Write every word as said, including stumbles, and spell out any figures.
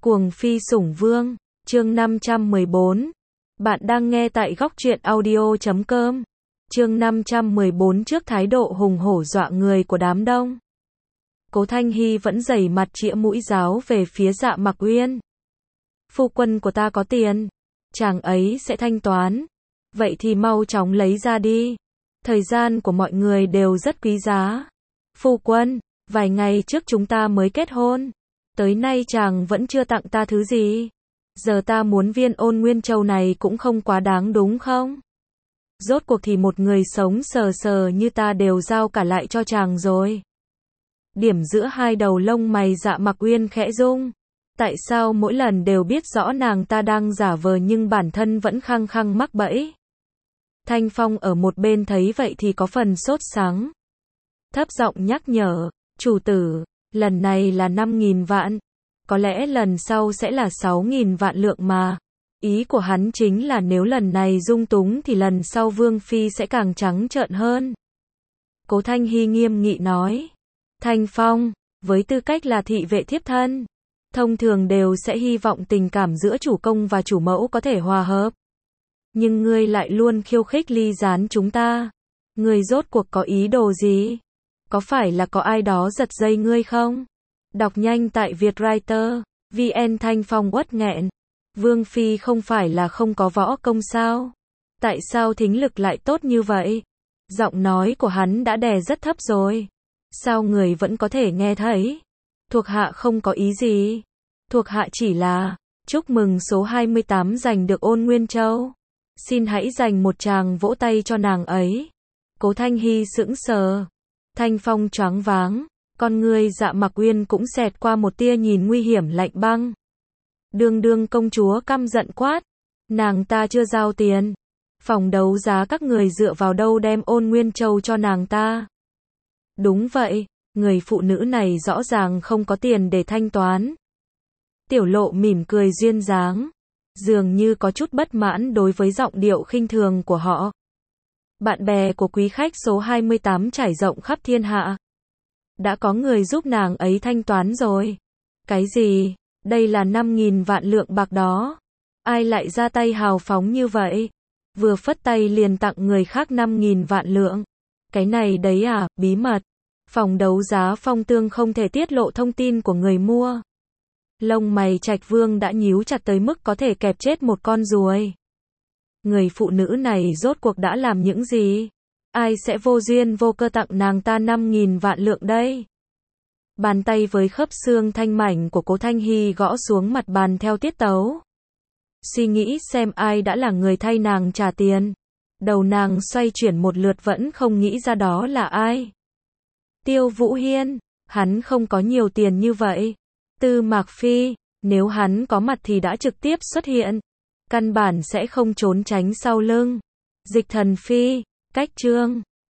Cuồng phi sủng vương, chương năm trăm mười bốn. Bạn đang nghe tại góc truyện audio chấm com. Chương năm trăm mười bốn trước thái độ hùng hổ dọa người của đám đông. Cố Thanh Hy vẫn dày mặt chĩa mũi giáo về phía Dạ Mặc Uyên. Phu quân của ta có tiền, chàng ấy sẽ thanh toán. Vậy thì mau chóng lấy ra đi. Thời gian của mọi người đều rất quý giá. Phu quân, vài ngày trước chúng ta mới kết hôn. Tới nay chàng vẫn chưa tặng ta thứ gì. Giờ ta muốn viên Ôn Nguyên Châu này cũng không quá đáng đúng không? Rốt cuộc thì một người sống sờ sờ như ta đều giao cả lại cho chàng rồi. Điểm giữa hai đầu lông mày Dạ Mặc Uyên khẽ rung. Tại sao mỗi lần đều biết rõ nàng ta đang giả vờ nhưng bản thân vẫn khăng khăng mắc bẫy? Thanh Phong ở một bên thấy vậy thì có phần sốt sắng. Thấp giọng nhắc nhở, chủ tử, lần này là năm nghìn vạn. Có lẽ lần sau sẽ là sáu nghìn vạn lượng mà. Ý của hắn chính là nếu lần này dung túng thì lần sau Vương Phi sẽ càng trắng trợn hơn. Cố Thanh Hy nghiêm nghị nói. Thanh Phong, với tư cách là thị vệ thiếp thân, thông thường đều sẽ hy vọng tình cảm giữa chủ công và chủ mẫu có thể hòa hợp. Nhưng ngươi lại luôn khiêu khích ly gián chúng ta. Ngươi rốt cuộc có ý đồ gì? Có phải là có ai đó giật dây ngươi không? Đọc nhanh tại Vietwriter, vê en. Thanh Phong uất nghẹn. Vương Phi không phải là không có võ công sao? Tại sao thính lực lại tốt như vậy? Giọng nói của hắn đã đè rất thấp rồi. Sao người vẫn có thể nghe thấy? Thuộc hạ không có ý gì. Thuộc hạ chỉ là chúc mừng số hai mươi tám giành được Ôn Nguyên Châu. Xin hãy dành một tràng vỗ tay cho nàng ấy. Cố Thanh Hy sững sờ. Thanh Phong choáng váng. Con ngươi Dạ Mặc Uyên cũng xẹt qua một tia nhìn nguy hiểm lạnh băng. Đương đương công chúa căm giận quát. Nàng ta chưa giao tiền. Phòng đấu giá các người dựa vào đâu đem Ôn Nguyên Châu cho nàng ta? Đúng vậy, người phụ nữ này rõ ràng không có tiền để thanh toán. Tiểu Lộ mỉm cười duyên dáng, dường như có chút bất mãn đối với giọng điệu khinh thường của họ. Bạn bè của quý khách số hai mươi tám trải rộng khắp thiên hạ. Đã có người giúp nàng ấy thanh toán rồi. Cái gì? Đây là năm nghìn vạn lượng bạc đó. Ai lại ra tay hào phóng như vậy? Vừa phất tay liền tặng người khác năm nghìn vạn lượng. Cái này đấy à, bí mật. Phòng đấu giá Phong Tương không thể tiết lộ thông tin của người mua. Lông mày Trạch Vương đã nhíu chặt tới mức có thể kẹp chết một con ruồi. Người phụ nữ này rốt cuộc đã làm những gì? Ai sẽ vô duyên vô cơ tặng nàng ta năm nghìn vạn lượng đây? Bàn tay với khớp xương thanh mảnh của Cố Thanh Hy gõ xuống mặt bàn theo tiết tấu. Suy nghĩ xem ai đã là người thay nàng trả tiền. Đầu nàng xoay chuyển một lượt vẫn không nghĩ ra đó là ai. Tiêu Vũ Hiên, hắn không có nhiều tiền như vậy. Tư Mạc Phi, nếu hắn có mặt thì đã trực tiếp xuất hiện. Căn bản sẽ không trốn tránh sau lưng. Dịch Thần Phi, Cách Trương,